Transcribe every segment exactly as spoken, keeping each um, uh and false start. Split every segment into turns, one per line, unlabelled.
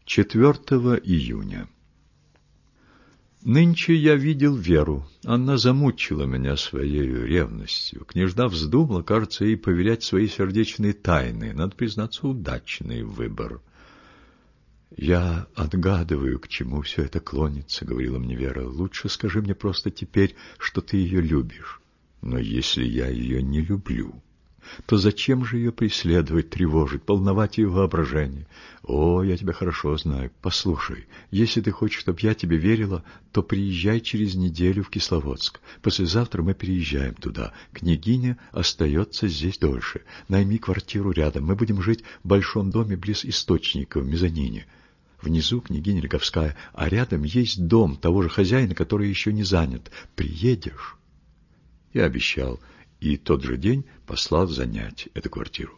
четвёртого июня. Нынче я видел Веру. Она замучила меня своей ревностью. Княжна вздумала, кажется, ей поверять свои сердечные тайны. Надо признаться, удачный выбор. «Я отгадываю, к чему все это клонится», — говорила мне Вера. «Лучше скажи мне просто теперь, что ты ее любишь. Но если я ее не люблю, то зачем же ее преследовать, тревожить, волновать ее воображение? О, я тебя хорошо знаю. Послушай, если ты хочешь, чтобы я тебе верила, то приезжай через неделю в Кисловодск. Послезавтра мы переезжаем туда. Княгиня остается здесь дольше. Найми квартиру рядом. Мы будем жить в большом доме близ источника в мезонине. Внизу княгиня Лиговская, а рядом есть дом того же хозяина, который еще не занят. Приедешь?» Я обещал, и тот же день послал занять эту квартиру.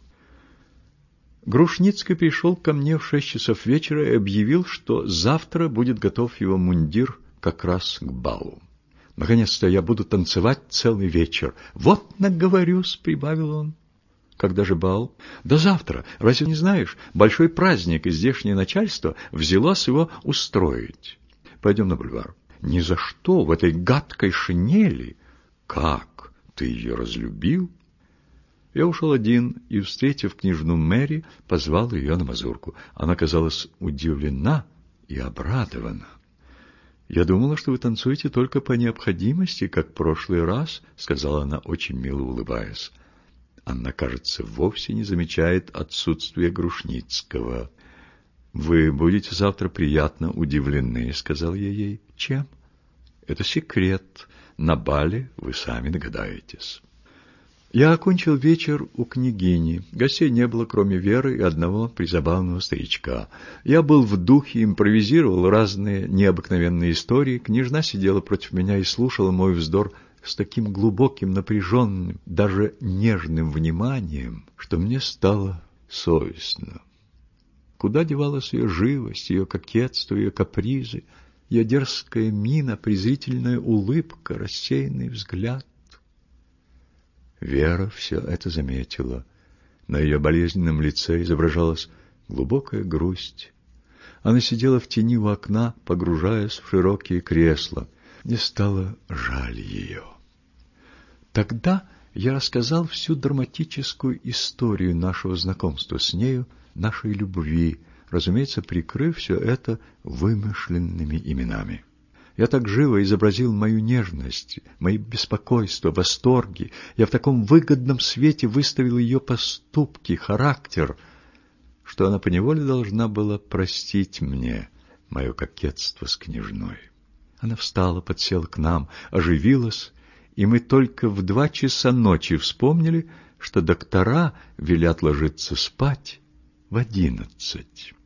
Грушницкий пришел ко мне в шесть часов вечера и объявил, что завтра будет готов его мундир как раз к балу. «Наконец-то я буду танцевать целый вечер. Вот наговорюсь», — прибавил он. «Когда же бал?» «Да завтра. Разве не знаешь? Большой праздник, и здешнее начальство взялось его устроить. Пойдем на бульвар». «Ни за что, в этой гадкой шинели». «Как? Ты ее разлюбил?» Я ушел один и, встретив княжну Мэри, позвал ее на мазурку. Она казалась удивлена и обрадована. «Я думала, что вы танцуете только по необходимости, как в прошлый раз», — сказала она, очень мило улыбаясь. Она, кажется, вовсе не замечает отсутствия Грушницкого. «Вы будете завтра приятно удивлены», — сказал я ей. «Чем?» «Это секрет. На бале вы сами догадаетесь». Я окончил вечер у княгини. Гостей не было, кроме Веры и одного призабавного старичка. Я был в духе, импровизировал разные необыкновенные истории. Княжна сидела против меня и слушала мой вздор с таким глубоким, напряженным, даже нежным вниманием, что мне стало совестно. Куда девалась ее живость, ее кокетство, ее капризы, ее дерзкая мина, презрительная улыбка, рассеянный взгляд? Вера все это заметила. На ее болезненном лице изображалась глубокая грусть. Она сидела в тени у окна, погружаясь в широкие кресла. Мне стало жаль ее. Тогда я рассказал всю драматическую историю нашего знакомства с нею, нашей любви, разумеется, прикрыв все это вымышленными именами. Я так живо изобразил мою нежность, мои беспокойства, восторги. Я в таком выгодном свете выставил ее поступки, характер, что она поневоле должна была простить мне мое кокетство с княжной. Она встала, подсела к нам, оживилась, и мы только в два часа ночи вспомнили, что доктора велят ложиться спать в одиннадцать.